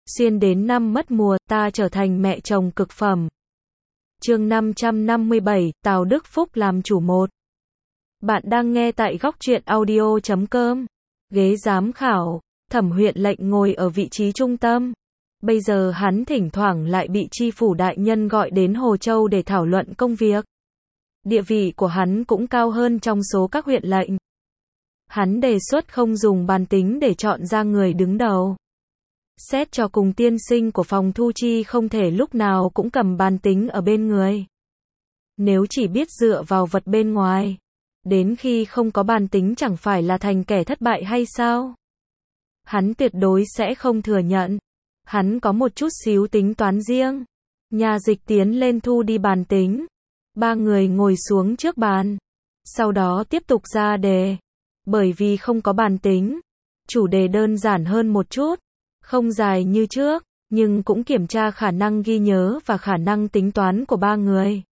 Xuyên đến năm mất mùa, ta trở thành mẹ chồng cực phẩm. Chương 557, Tào Đức Phúc làm chủ một. Bạn đang nghe tại góc truyện audio.com. Ghế giám khảo, Thẩm Huyện Lệnh ngồi ở vị trí trung tâm. Bây giờ hắn thỉnh thoảng lại bị tri phủ đại nhân gọi đến Hồ Châu để thảo luận công việc. Địa vị của hắn cũng cao hơn trong số các huyện lệnh. Hắn đề xuất không dùng bàn tính để chọn ra người đứng đầu. Xét cho cùng tiên sinh của phòng thu chi không thể lúc nào cũng cầm bàn tính ở bên người. Nếu chỉ biết dựa vào vật bên ngoài, đến khi không có bàn tính chẳng phải là thành kẻ thất bại hay sao? Hắn tuyệt đối sẽ không thừa nhận. Hắn có một chút xíu tính toán riêng. Nhà dịch tiến lên thu đi bàn tính. Ba người ngồi xuống trước bàn. Sau đó tiếp tục ra đề. Bởi vì không có bàn tính, chủ đề đơn giản hơn một chút. Không dài như trước, nhưng cũng kiểm tra khả năng ghi nhớ và khả năng tính toán của ba người.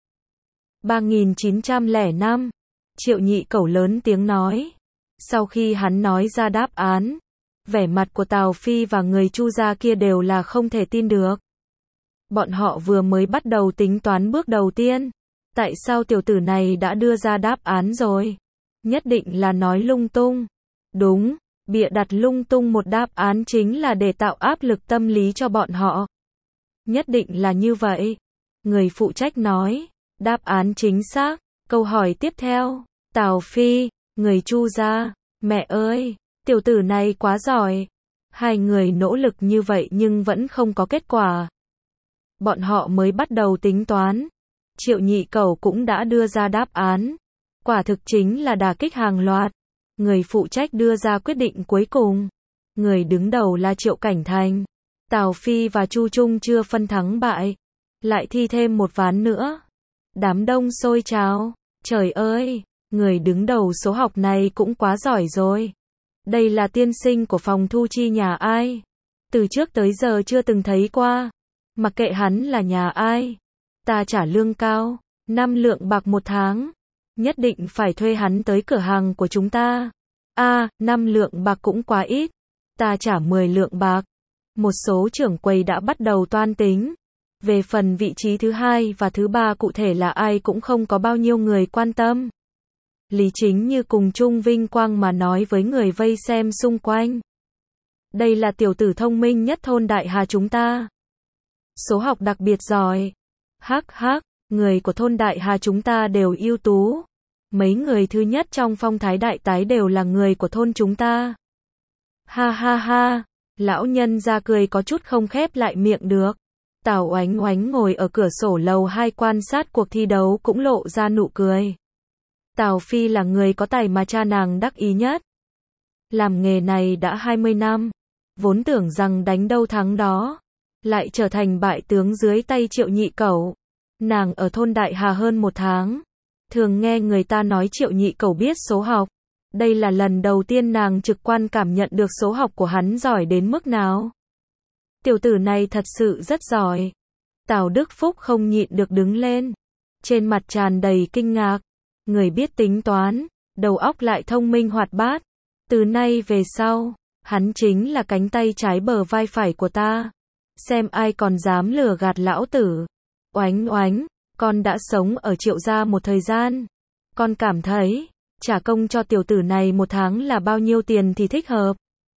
3905. Triệu Nhị Cẩu lớn tiếng nói. Sau khi hắn nói ra đáp án, vẻ mặt của Tào Phi và người Chu gia kia đều là không thể tin được. Bọn họ vừa mới bắt đầu tính toán bước đầu tiên. Tại sao tiểu tử này đã đưa ra đáp án rồi? Nhất định là nói lung tung. Đúng, bịa đặt lung tung một đáp án chính là để tạo áp lực tâm lý cho bọn họ. Nhất định là như vậy. Người phụ trách nói, đáp án chính xác. Câu hỏi tiếp theo, Tào Phi, người Chu gia, mẹ ơi, tiểu tử này quá giỏi. Hai người nỗ lực như vậy nhưng vẫn không có kết quả. Bọn họ mới bắt đầu tính toán. Triệu Nhị Cẩu cũng đã đưa ra đáp án. Quả thực chính là đả kích hàng loạt. Người phụ trách đưa ra quyết định cuối cùng. Người đứng đầu là Triệu Cảnh Thành. Tào Phi và Chu Trung chưa phân thắng bại. Lại thi thêm một ván nữa. Đám đông sôi trào. Trời ơi, người đứng đầu số học này cũng quá giỏi rồi. Đây là tiên sinh của phòng thu chi nhà ai? Từ trước tới giờ chưa từng thấy qua. Mặc kệ hắn là nhà ai. Ta trả lương cao, 5 lượng bạc một tháng. Nhất định phải thuê hắn tới cửa hàng của chúng ta. 5 lượng bạc cũng quá ít. Ta trả 10 lượng bạc. Một số trưởng quầy đã bắt đầu toan tính. Về phần vị trí thứ hai và thứ ba cụ thể là ai cũng không có bao nhiêu người quan tâm. Lý Chính Như cùng chung vinh quang mà nói với người vây xem xung quanh. Đây là tiểu tử thông minh nhất thôn Đại Hà chúng ta. Số học đặc biệt giỏi. Hắc, người của thôn Đại Hà chúng ta đều ưu tú. Mấy người thứ nhất trong phong thái đại tái đều là người của thôn chúng ta. Ha, lão nhân ra cười có chút không khép lại miệng được. Tào Oánh Oánh ngồi ở cửa sổ lầu 2 quan sát cuộc thi đấu cũng lộ ra nụ cười. Tào Phi là người có tài mà cha nàng đắc ý nhất. Làm nghề này đã 20 năm, vốn tưởng rằng đánh đâu thắng đó, lại trở thành bại tướng dưới tay Triệu Nhị Cẩu. Nàng ở thôn Đại Hà hơn 1 tháng, thường nghe người ta nói Triệu Nhị Cẩu biết số học. Đây là lần đầu tiên nàng trực quan cảm nhận được số học của hắn giỏi đến mức nào. Tiểu tử này thật sự rất giỏi. Tào Đức Phúc không nhịn được đứng lên. Trên mặt tràn đầy kinh ngạc. Người biết tính toán, đầu óc lại thông minh hoạt bát. Từ nay về sau, hắn chính là cánh tay trái bờ vai phải của ta. Xem ai còn dám lừa gạt lão tử. Oánh Oánh, con đã sống ở Triệu gia một thời gian. Con cảm thấy, trả công cho tiểu tử này 1 tháng là bao nhiêu tiền thì thích hợp?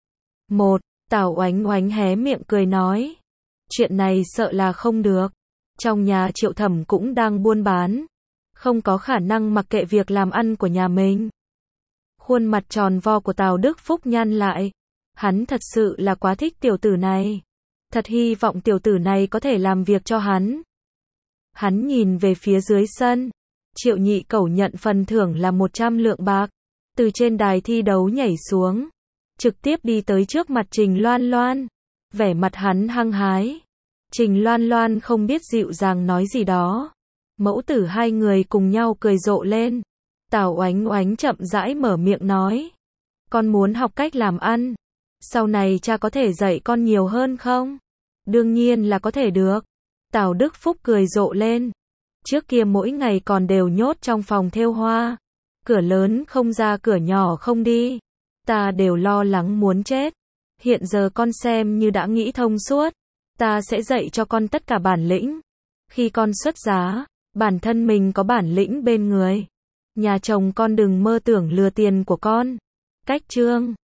Tào Oánh Oánh hé miệng cười nói. Chuyện này sợ là không được. Trong nhà Triệu Thẩm cũng đang buôn bán. Không có khả năng mặc kệ việc làm ăn của nhà mình. Khuôn mặt tròn vo của Tào Đức Phúc nhăn lại. Hắn thật sự là quá thích tiểu tử này. Thật hy vọng tiểu tử này có thể làm việc cho hắn. Hắn nhìn về phía dưới sân. Triệu Nhị Cẩu nhận phần thưởng là 100 lượng bạc. Từ trên đài thi đấu nhảy xuống. Trực tiếp đi tới trước mặt Trình Loan Loan. Vẻ mặt hắn hăng hái. Trình Loan Loan không biết dịu dàng nói gì đó. Mẫu tử hai người cùng nhau cười rộ lên. Tào Oánh Oánh chậm rãi mở miệng nói. Con muốn học cách làm ăn. Sau này cha có thể dạy con nhiều hơn không? Đương nhiên là có thể được. Tào Đức Phúc cười rộ lên. Trước kia mỗi ngày còn đều nhốt trong phòng thêu hoa. Cửa lớn không ra cửa nhỏ không đi. Ta đều lo lắng muốn chết. Hiện giờ con xem như đã nghĩ thông suốt. Ta sẽ dạy cho con tất cả bản lĩnh. Khi con xuất giá, bản thân mình có bản lĩnh bên người. Nhà chồng con đừng mơ tưởng lừa tiền của con. Cách chương